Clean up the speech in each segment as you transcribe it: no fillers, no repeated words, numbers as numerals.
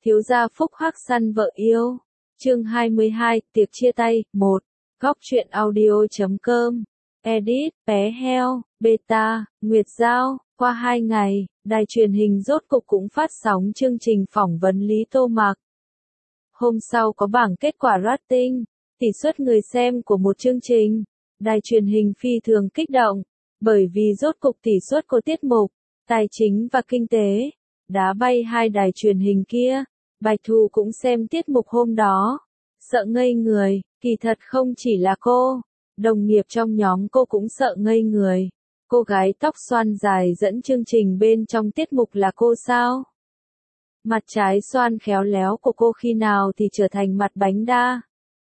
Thiếu gia phúc hắc săn vợ yêu. Chương 22, tiệc chia tay, 1. Góc truyện audio.com. Edit, Bé Heo, Beta, Nguyệt Giao. Qua 2 ngày, đài truyền hình rốt cục cũng phát sóng chương trình phỏng vấn Lý Tô Mặc. Hôm sau có bảng kết quả rating, tỷ suất người xem của một chương trình. Đài truyền hình phi thường kích động, bởi vì rốt cục tỷ suất của tiết mục, tài chính và kinh tế, đá bay hai đài truyền hình kia. Bạch Thù cũng xem tiết mục hôm đó, sợ ngây người, kỳ thật không chỉ là cô, đồng nghiệp trong nhóm cô cũng sợ ngây người. Cô gái tóc xoăn dài dẫn chương trình bên trong tiết mục là cô sao? Mặt trái xoăn khéo léo của cô khi nào thì trở thành mặt bánh đa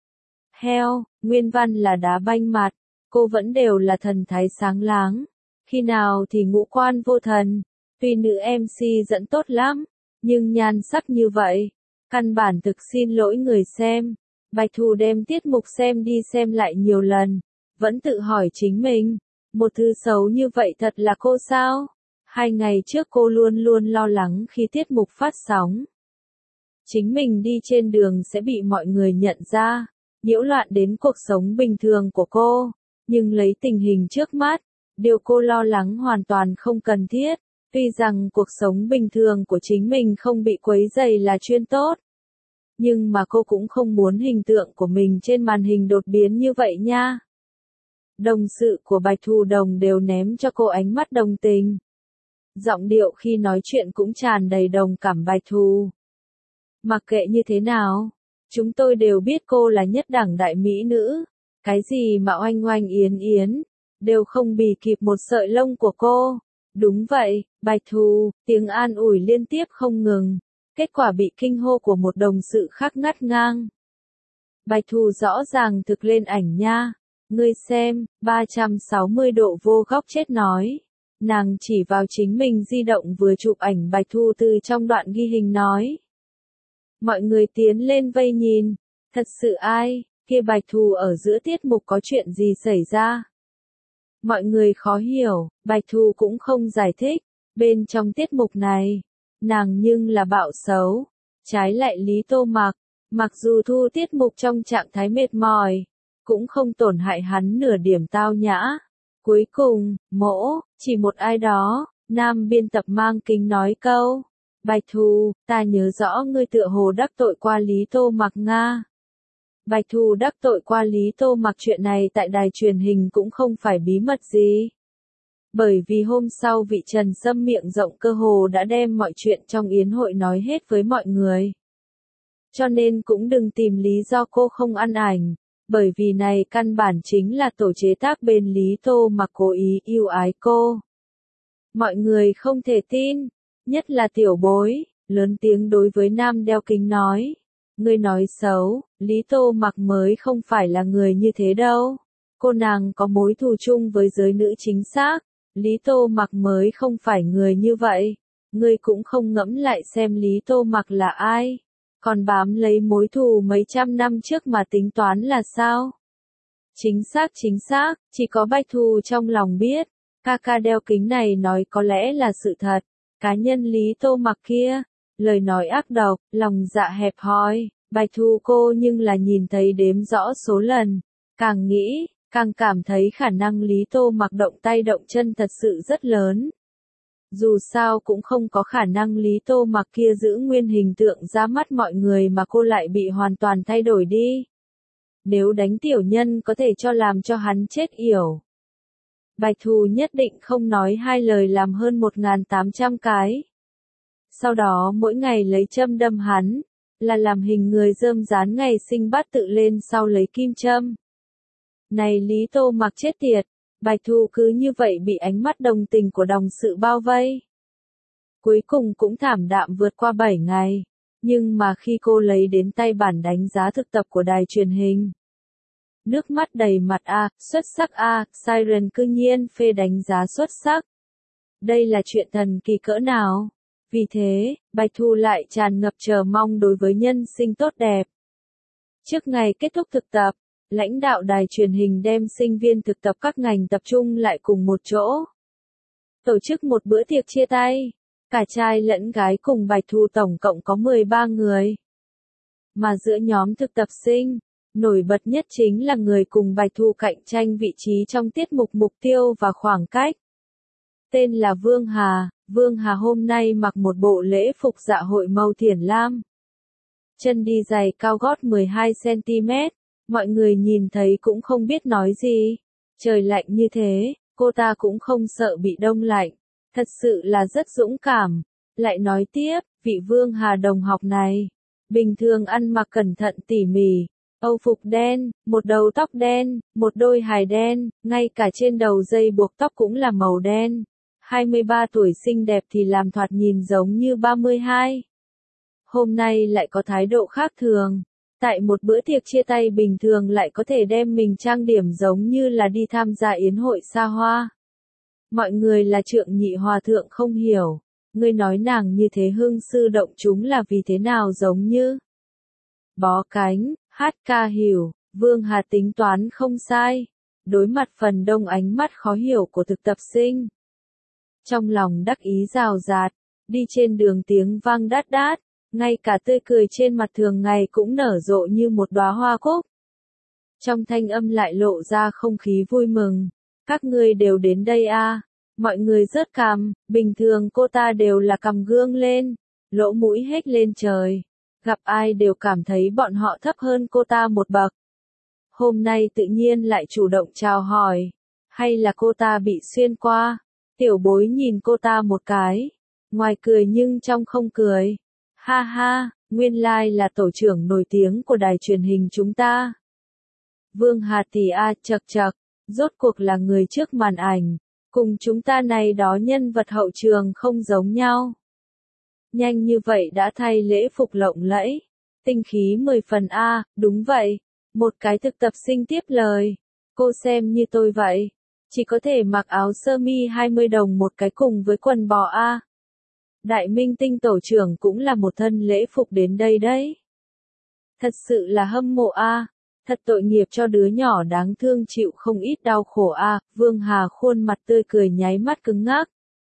heo, nguyên văn là đá banh mặt, cô vẫn đều là thần thái sáng láng, khi nào thì ngũ quan vô thần. Tuy nữ MC dẫn tốt lắm, nhưng nhan sắc như vậy, căn bản thực xin lỗi người xem. Bạch Thù đem tiết mục xem đi xem lại nhiều lần, vẫn tự hỏi chính mình, một thứ xấu như vậy thật là cô sao? 2 ngày trước cô luôn luôn lo lắng khi tiết mục phát sóng. Chính mình đi trên đường sẽ bị mọi người nhận ra, nhiễu loạn đến cuộc sống bình thường của cô, nhưng lấy tình hình trước mắt, điều cô lo lắng hoàn toàn không cần thiết. Tuy rằng cuộc sống bình thường của chính mình không bị quấy rầy là chuyên tốt, nhưng mà cô cũng không muốn hình tượng của mình trên màn hình đột biến như vậy nha. Đồng sự của Bạch Thù Đồng đều ném cho cô ánh mắt đồng tình. Giọng điệu khi nói chuyện cũng tràn đầy đồng cảm Bạch Thù. Mặc kệ như thế nào, chúng tôi đều biết cô là nhất đẳng đại mỹ nữ, cái gì mà oanh oanh yến yến, đều không bì kịp một sợi lông của cô. Đúng vậy, Bạch Thù, tiếng an ủi liên tiếp không ngừng, kết quả bị kinh hô của một đồng sự khác ngắt ngang. Bạch Thù rõ ràng thực lên ảnh nha, ngươi xem, 360 độ vô góc chết nói. Nàng chỉ vào chính mình di động vừa chụp ảnh Bạch Thù từ trong đoạn ghi hình nói. Mọi người tiến lên vây nhìn, thật sự ai, kia Bạch Thù ở giữa tiết mục có chuyện gì xảy ra? Mọi người khó hiểu, Bạch Thù cũng không giải thích, bên trong tiết mục này, nàng nhưng là bạo xấu. Trái lại Lý Tô Mặc, mặc dù thu tiết mục trong trạng thái mệt mỏi, cũng không tổn hại hắn nửa điểm tao nhã. Cuối cùng, chỉ một ai đó, nam biên tập mang kính nói câu, Bạch Thù, ta nhớ rõ ngươi tựa hồ đắc tội qua Lý Tô Mặc Nga. Bạch Thù đắc tội qua Lý Tô Mặc chuyện này tại đài truyền hình cũng không phải bí mật gì. Bởi vì hôm sau vị Trần Sâm miệng rộng cơ hồ đã đem mọi chuyện trong yến hội nói hết với mọi người. Cho nên cũng đừng tìm lý do cô không ăn ảnh, bởi vì này căn bản chính là tổ chế tác bên Lý Tô Mặc cố ý yêu ái cô. Mọi người không thể tin, nhất là tiểu bối, lớn tiếng đối với nam đeo kính nói. Ngươi nói xấu, Lý Tô Mặc mới không phải là người như thế đâu. Cô nàng có mối thù chung với giới nữ chính xác. Lý Tô Mặc mới không phải người như vậy. Ngươi cũng không ngẫm lại xem Lý Tô Mặc là ai. Còn bám lấy mối thù mấy trăm năm trước mà tính toán là sao? Chính xác, chỉ có Bạch Thù trong lòng biết. Ca đeo kính này nói có lẽ là sự thật. Cá nhân Lý Tô Mặc kia, lời nói ác độc, lòng dạ hẹp hòi, Bạch Thù cô nhưng là nhìn thấy đếm rõ số lần, càng nghĩ, càng cảm thấy khả năng Lý Tô Mặc động tay động chân thật sự rất lớn. Dù sao cũng không có khả năng Lý Tô Mặc kia giữ nguyên hình tượng ra mắt mọi người mà cô lại bị hoàn toàn thay đổi đi. Nếu đánh tiểu nhân có thể cho làm cho hắn chết yểu. Bạch Thù nhất định không nói hai lời làm hơn 1.800 cái. Sau đó mỗi ngày lấy châm đâm hắn, là làm hình người rơm rán ngày sinh bắt tự lên sau lấy kim châm. Này Lý Tô Mặc chết tiệt, Bạch Thù cứ như vậy bị ánh mắt đồng tình của đồng sự bao vây. Cuối cùng cũng thảm đạm vượt qua 7 ngày, nhưng mà khi cô lấy đến tay bản đánh giá thực tập của đài truyền hình. Nước mắt đầy mặt xuất sắc Siren cư nhiên phê đánh giá xuất sắc. Đây là chuyện thần kỳ cỡ nào? Vì thế, Bạch Thù lại tràn ngập chờ mong đối với nhân sinh tốt đẹp. Trước ngày kết thúc thực tập, lãnh đạo đài truyền hình đem sinh viên thực tập các ngành tập trung lại cùng một chỗ. Tổ chức một bữa tiệc chia tay. Cả trai lẫn gái cùng Bạch Thu tổng cộng có 13 người. Mà giữa nhóm thực tập sinh, nổi bật nhất chính là người cùng Bạch Thu cạnh tranh vị trí trong tiết mục mục tiêu và khoảng cách. Tên là Vương Hà, Vương Hà hôm nay mặc một bộ lễ phục dạ hội màu thiển lam. Chân đi giày cao gót 12cm, mọi người nhìn thấy cũng không biết nói gì. Trời lạnh như thế, cô ta cũng không sợ bị đông lạnh. Thật sự là rất dũng cảm. Lại nói tiếp, vị Vương Hà đồng học này, bình thường ăn mặc cẩn thận tỉ mỉ, âu phục đen, một đầu tóc đen, một đôi hài đen, ngay cả trên đầu dây buộc tóc cũng là màu đen. 23 tuổi xinh đẹp thì làm thoạt nhìn giống như 32. Hôm nay lại có thái độ khác thường. Tại một bữa tiệc chia tay bình thường lại có thể đem mình trang điểm giống như là đi tham gia yến hội xa hoa. Mọi người là Trượng Nhị Hòa Thượng không hiểu. Ngươi nói nàng như thế hương sư động chúng là vì thế nào giống như bó cánh, hát ca hiểu, Vương Hà tính toán không sai. Đối mặt phần đông ánh mắt khó hiểu của thực tập sinh. Trong lòng đắc ý rào rạt, đi trên đường tiếng vang đát đát, ngay cả tươi cười trên mặt thường ngày cũng nở rộ như một đóa hoa cúc. Trong thanh âm lại lộ ra không khí vui mừng. Các ngươi đều đến đây à? Mọi người rớt cằm, bình thường cô ta đều là cằm gương lên, lỗ mũi hết lên trời. Gặp ai đều cảm thấy bọn họ thấp hơn cô ta một bậc. Hôm nay tự nhiên lại chủ động chào hỏi. Hay là cô ta bị xuyên qua? Tiểu bối nhìn cô ta một cái. Ngoài cười nhưng trong không cười. Ha ha, nguyên lai là tổ trưởng nổi tiếng của đài truyền hình chúng ta. Vương Hà tỷ a chậc chậc, rốt cuộc là người trước màn ảnh. Cùng chúng ta này đó nhân vật hậu trường không giống nhau. Nhanh như vậy đã thay lễ phục lộng lẫy. Tinh khí 10 phần a, đúng vậy. Một cái thực tập sinh tiếp lời. Cô xem như tôi vậy. Chỉ có thể mặc áo sơ mi 20 đồng một cái cùng với quần bò a. Đại minh tinh tổ trưởng cũng là một thân lễ phục đến đây đấy. Thật sự là hâm mộ a. Thật tội nghiệp cho đứa nhỏ đáng thương chịu không ít đau khổ a. Vương Hà khuôn mặt tươi cười nháy mắt cứng ngắc.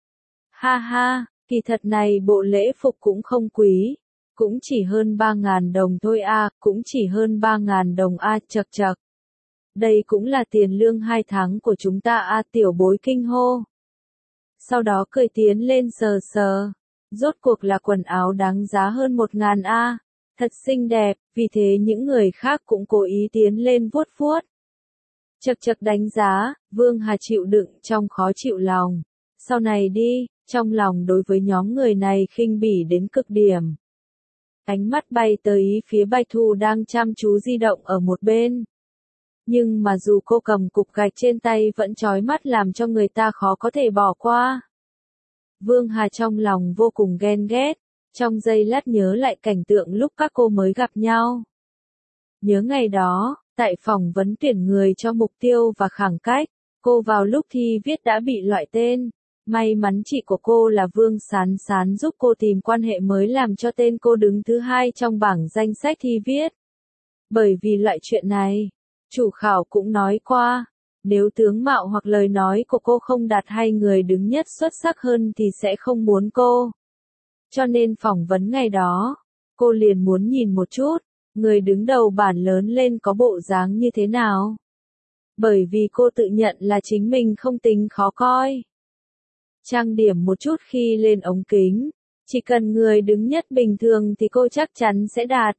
Ha ha, kỳ thật này bộ lễ phục cũng không quý. Cũng chỉ hơn 3.000 đồng thôi a, cũng chỉ hơn 3.000 đồng a, chậc chậc. Đây cũng là tiền lương 2 tháng của chúng ta a, tiểu bối kinh hô. Sau đó cười tiến lên sờ sờ. Rốt cuộc là quần áo đáng giá hơn 1.000 a. Thật xinh đẹp, vì thế những người khác cũng cố ý tiến lên vuốt vuốt. Chậc chậc đánh giá, Vương Hà chịu đựng trong khó chịu lòng. Sau này đi, trong lòng đối với nhóm người này khinh bỉ đến cực điểm. Ánh mắt bay tới phía Bạch Thu đang chăm chú di động ở một bên. Nhưng mà dù cô cầm cục gạch trên tay vẫn chói mắt làm cho người ta khó có thể bỏ qua. Vương Hà trong lòng vô cùng ghen ghét, trong giây lát nhớ lại cảnh tượng lúc các cô mới gặp nhau. Nhớ ngày đó, tại phòng vấn tuyển người cho mục tiêu và khoảng cách, cô vào lúc thi viết đã bị loại tên. May mắn chị của cô là Vương Sán Sán giúp cô tìm quan hệ mới làm cho tên cô đứng thứ 2 trong bảng danh sách thi viết. Bởi vì loại chuyện này, chủ khảo cũng nói qua, nếu tướng mạo hoặc lời nói của cô không đạt hay người đứng nhất xuất sắc hơn thì sẽ không muốn cô. Cho nên phỏng vấn ngày đó, cô liền muốn nhìn một chút, người đứng đầu bảng lớn lên có bộ dáng như thế nào. Bởi vì cô tự nhận là chính mình không tính khó coi. Trang điểm một chút khi lên ống kính, chỉ cần người đứng nhất bình thường thì cô chắc chắn sẽ đạt.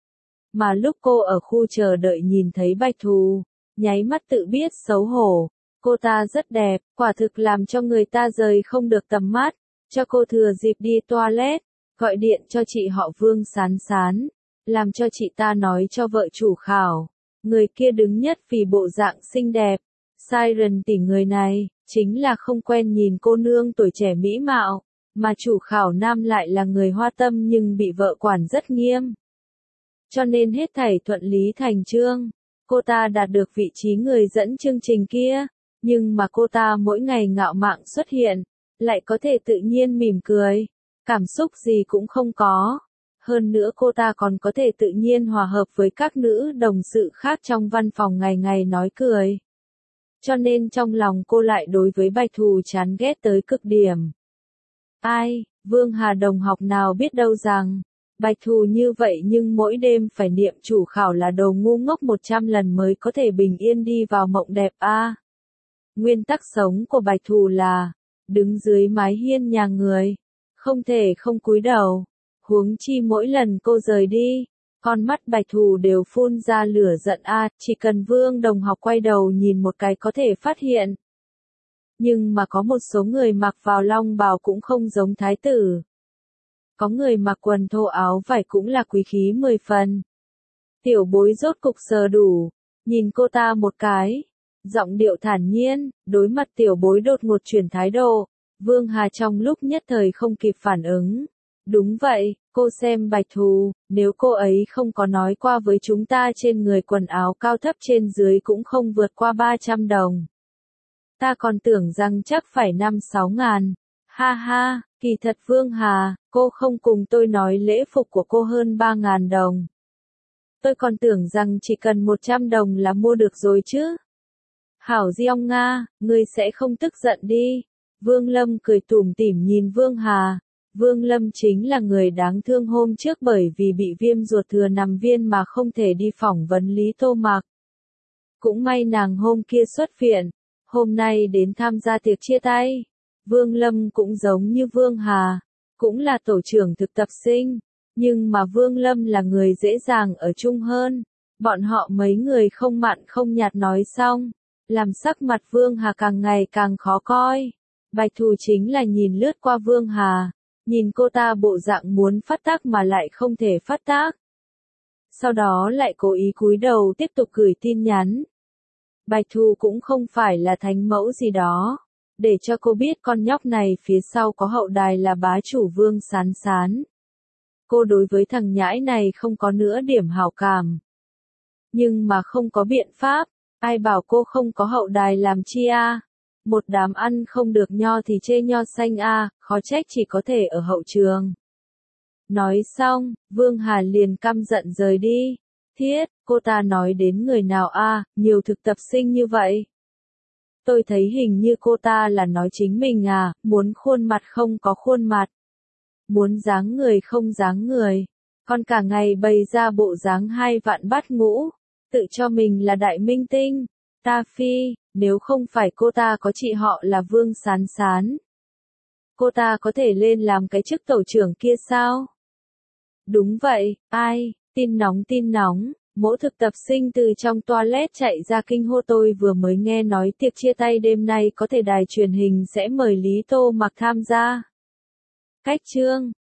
Mà lúc cô ở khu chờ đợi nhìn thấy Bạch Thu, nháy mắt tự biết xấu hổ, cô ta rất đẹp, quả thực làm cho người ta rời không được tầm mắt, cho cô thừa dịp đi toilet, gọi điện cho chị họ Vương Sán Sán, làm cho chị ta nói cho vợ chủ khảo, người kia đứng nhất vì bộ dạng xinh đẹp, Siren tỷ người này, chính là không quen nhìn cô nương tuổi trẻ mỹ mạo, mà chủ khảo nam lại là người hoa tâm nhưng bị vợ quản rất nghiêm. Cho nên hết thảy thuận lý thành chương, cô ta đạt được vị trí người dẫn chương trình kia, nhưng mà cô ta mỗi ngày ngạo mạn xuất hiện, lại có thể tự nhiên mỉm cười, cảm xúc gì cũng không có. Hơn nữa cô ta còn có thể tự nhiên hòa hợp với các nữ đồng sự khác trong văn phòng ngày ngày nói cười. Cho nên trong lòng cô lại đối với Bạch Thu chán ghét tới cực điểm. Ai, Vương Hà đồng học nào biết đâu rằng, Bạch Thù như vậy nhưng mỗi đêm phải niệm chủ khảo là đồ ngu ngốc 100 lần mới có thể bình yên đi vào mộng đẹp a. Nguyên tắc sống của Bạch Thù là, đứng dưới mái hiên nhà người, không thể không cúi đầu, huống chi mỗi lần cô rời đi, con mắt Bạch Thù đều phun ra lửa giận a, chỉ cần Vương đồng học quay đầu nhìn một cái có thể phát hiện. Nhưng mà có một số người mặc vào long bào cũng không giống thái tử. Có người mặc quần thô áo vải cũng là quý khí 10 phần. Tiểu bối rốt cục sờ đủ, nhìn cô ta một cái, giọng điệu thản nhiên, đối mặt tiểu bối đột ngột chuyển thái độ, Vương Hà trong lúc nhất thời không kịp phản ứng. Đúng vậy, cô xem Bạch Thù, nếu cô ấy không có nói qua với chúng ta trên người quần áo cao thấp trên dưới cũng không vượt qua 300 đồng. Ta còn tưởng rằng chắc phải 5-6 ngàn. Ha ha, kỳ thật Vương Hà, cô không cùng tôi nói lễ phục của cô hơn 3.000 đồng. Tôi còn tưởng rằng chỉ cần 100 đồng là mua được rồi chứ. Hảo Diong Nga, ngươi sẽ không tức giận đi. Vương Lâm cười tủm tỉm nhìn Vương Hà. Vương Lâm chính là người đáng thương hôm trước bởi vì bị viêm ruột thừa nằm viên mà không thể đi phỏng vấn Lý Tô Mạc. Cũng may nàng hôm kia xuất viện, hôm nay đến tham gia tiệc chia tay. Vương Lâm cũng giống như Vương Hà, cũng là tổ trưởng thực tập sinh, nhưng mà Vương Lâm là người dễ dàng ở chung hơn. Bọn họ mấy người không mặn không nhạt nói xong, làm sắc mặt Vương Hà càng ngày càng khó coi. Bạch Thù chính là nhìn lướt qua Vương Hà, nhìn cô ta bộ dạng muốn phát tác mà lại không thể phát tác. Sau đó lại cố ý cúi đầu tiếp tục gửi tin nhắn. Bạch Thù cũng không phải là thánh mẫu gì đó, để cho cô biết con nhóc này phía sau có hậu đài là bá chủ Vương Sán Sán. Cô đối với thằng nhãi này không có nửa điểm hảo cảm. Nhưng mà không có biện pháp, ai bảo cô không có hậu đài làm chi a? Một đám ăn không được nho thì chê nho xanh a, khó trách chỉ có thể ở hậu trường. Nói xong, Vương Hà liền căm giận rời đi. Thiết, cô ta nói đến người nào a, nhiều thực tập sinh như vậy. Tôi thấy hình như cô ta là nói chính mình à, muốn khuôn mặt không có khuôn mặt. Muốn dáng người không dáng người. Còn cả ngày bày ra bộ dáng 2 vạn bát ngũ. Tự cho mình là đại minh tinh. Ta phi, nếu không phải cô ta có chị họ là Vương Sán Sán. Cô ta có thể lên làm cái chức tổ trưởng kia sao? Đúng vậy, ai, tin nóng. Mỗ thực tập sinh từ trong toilet chạy ra kinh hô tôi vừa mới nghe nói tiệc chia tay đêm nay có thể đài truyền hình sẽ mời Lý Tô Mạc tham gia. Cách chương